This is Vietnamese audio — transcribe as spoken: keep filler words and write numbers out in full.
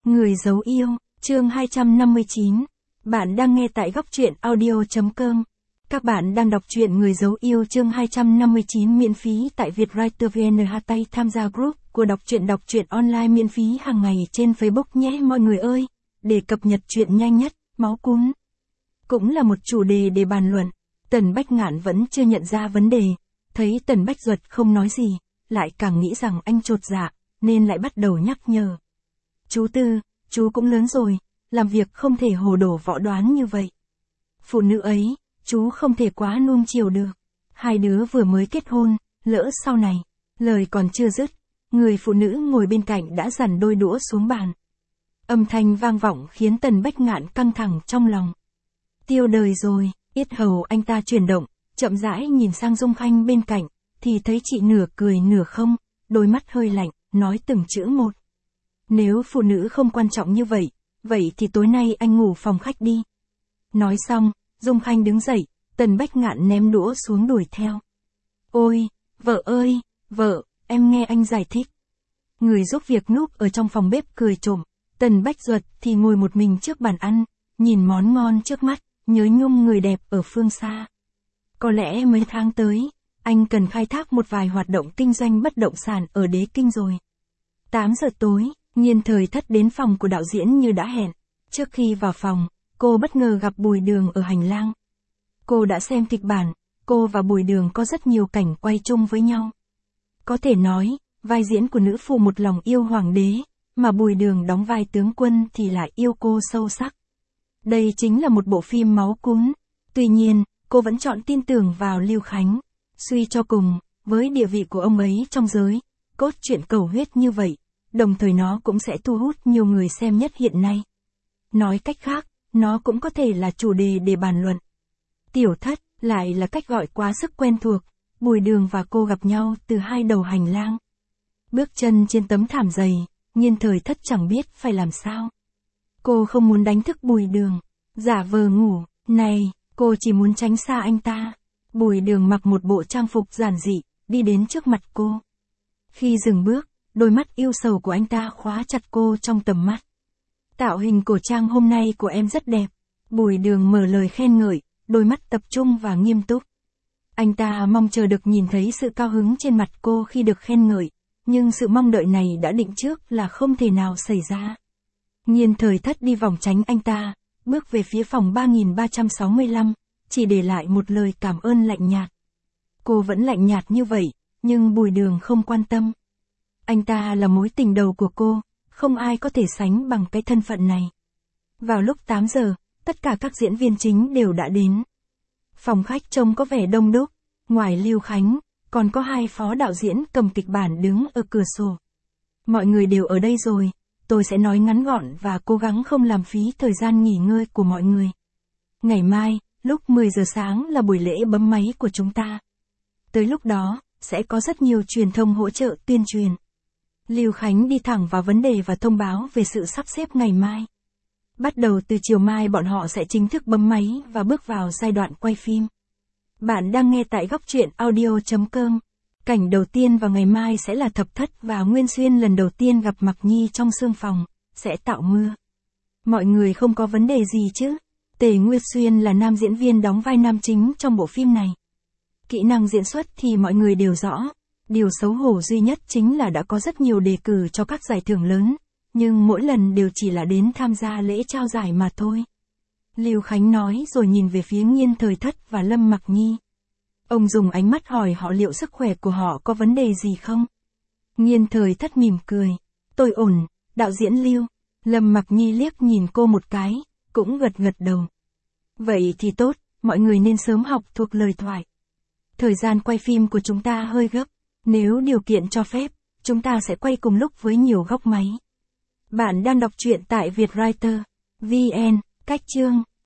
Người giấu yêu, chương hai trăm năm mươi chín. Bạn đang nghe tại góc truyện audio chấm com. Các bạn đang đọc truyện Người giấu yêu chương hai trăm năm mươi chín miễn phí tại Vietwriter vê en. Tay tham gia group của đọc truyện đọc truyện online miễn phí hàng ngày trên Facebook nhé mọi người ơi. Để cập nhật truyện nhanh nhất, máu cún. Cũng là một chủ đề để bàn luận. Tần Bách Ngạn vẫn chưa nhận ra vấn đề. Thấy Tần Bách Duật không nói gì, lại càng nghĩ rằng anh chột dạ, nên lại bắt đầu nhắc nhở. Chú Tư, chú cũng lớn rồi, làm việc không thể hồ đồ võ đoán như vậy. Phụ nữ ấy, chú không thể quá nuông chiều được. Hai đứa vừa mới kết hôn, lỡ sau này, lời còn chưa dứt, người phụ nữ ngồi bên cạnh đã dằn đôi đũa xuống bàn. Âm thanh vang vọng khiến Tần Bách Ngạn căng thẳng trong lòng. Tiêu đời rồi, yết hầu anh ta chuyển động, chậm rãi nhìn sang Dung Khanh bên cạnh, thì thấy chị nửa cười nửa không, đôi mắt hơi lạnh, nói từng chữ một. Nếu phụ nữ không quan trọng như vậy, vậy thì tối nay anh ngủ phòng khách đi. Nói xong, Dung Khanh đứng dậy, Tần Bách Ngạn ném đũa xuống đuổi theo. Ôi, vợ ơi, vợ, em nghe anh giải thích. Người giúp việc núp ở trong phòng bếp cười trộm, Tần Bách Duật thì ngồi một mình trước bàn ăn, nhìn món ngon trước mắt, nhớ nhung người đẹp ở phương xa. Có lẽ mấy tháng tới, anh cần khai thác một vài hoạt động kinh doanh bất động sản ở Đế Kinh rồi. tám giờ tối, Nhiên Thời Thất đến phòng của đạo diễn như đã hẹn. Trước khi vào phòng, cô bất ngờ gặp Bùi Đường ở hành lang. Cô đã xem kịch bản, cô và Bùi Đường có rất nhiều cảnh quay chung với nhau. Có thể nói, vai diễn của nữ phụ một lòng yêu hoàng đế, mà Bùi Đường đóng vai tướng quân thì lại yêu cô sâu sắc. Đây chính là một bộ phim máu cún. Tuy nhiên, cô vẫn chọn tin tưởng vào Lưu Khánh. Suy cho cùng, với địa vị của ông ấy trong giới, cốt truyện cầu huyết như vậy, đồng thời nó cũng sẽ thu hút nhiều người xem nhất hiện nay. Nói cách khác, nó cũng có thể là chủ đề để bàn luận. Tiểu Thất, lại là cách gọi quá sức quen thuộc, Bùi Đường và cô gặp nhau từ hai đầu hành lang. Bước chân trên tấm thảm dày, Nhiên Thời Thất chẳng biết phải làm sao. Cô không muốn đánh thức Bùi Đường, giả vờ ngủ, này, cô chỉ muốn tránh xa anh ta. Bùi Đường mặc một bộ trang phục giản dị, đi đến trước mặt cô. Khi dừng bước, đôi mắt yêu sầu của anh ta khóa chặt cô trong tầm mắt. Tạo hình cổ trang hôm nay của em rất đẹp. Bùi Đường mở lời khen ngợi, đôi mắt tập trung và nghiêm túc. Anh ta mong chờ được nhìn thấy sự cao hứng trên mặt cô khi được khen ngợi, nhưng sự mong đợi này đã định trước là không thể nào xảy ra. Nhiên Thời Thất đi vòng tránh anh ta, bước về phía phòng ba nghìn ba trăm sáu mươi lăm, chỉ để lại một lời cảm ơn lạnh nhạt. Cô vẫn lạnh nhạt như vậy, nhưng Bùi Đường không quan tâm. Anh ta là mối tình đầu của cô, không ai có thể sánh bằng cái thân phận này. Vào lúc tám giờ, tất cả các diễn viên chính đều đã đến. Phòng khách trông có vẻ đông đúc, ngoài Lưu Khánh, còn có hai phó đạo diễn cầm kịch bản đứng ở cửa sổ. Mọi người đều ở đây rồi, tôi sẽ nói ngắn gọn và cố gắng không làm phí thời gian nghỉ ngơi của mọi người. Ngày mai, lúc mười giờ sáng là buổi lễ bấm máy của chúng ta. Tới lúc đó, sẽ có rất nhiều truyền thông hỗ trợ tuyên truyền. Lưu Khánh đi thẳng vào vấn đề và thông báo về sự sắp xếp ngày mai. Bắt đầu từ chiều mai bọn họ sẽ chính thức bấm máy và bước vào giai đoạn quay phim. Bạn đang nghe tại góc truyện audio chấm com. Cảnh đầu tiên vào ngày mai sẽ là Thập Thất và Nguyên Xuyên lần đầu tiên gặp Mặc Nhi trong sương phòng, sẽ tạo mưa. Mọi người không có vấn đề gì chứ? Tề Nguyên Xuyên là nam diễn viên đóng vai nam chính trong bộ phim này. Kỹ năng diễn xuất thì mọi người đều rõ. Điều xấu hổ duy nhất chính là đã có rất nhiều đề cử cho các giải thưởng lớn, nhưng mỗi lần đều chỉ là đến tham gia lễ trao giải mà thôi. Lưu Khánh nói rồi nhìn về phía Nhiên Thời Thất và Lâm Mặc Nhi. Ông dùng ánh mắt hỏi họ liệu sức khỏe của họ có vấn đề gì không. Nhiên Thời Thất mỉm cười. Tôi ổn, đạo diễn Lưu. Lâm Mặc Nhi liếc nhìn cô một cái, cũng gật gật đầu. Vậy thì tốt, mọi người nên sớm học thuộc lời thoại. Thời gian quay phim của chúng ta hơi gấp. Nếu điều kiện cho phép, chúng ta sẽ quay cùng lúc với nhiều góc máy. Bạn đang đọc truyện tại Vietwriter vê en, cách chương